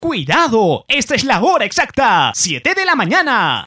¡Cuidado! ¡Esta es la hora exacta! ¡7 de la mañana!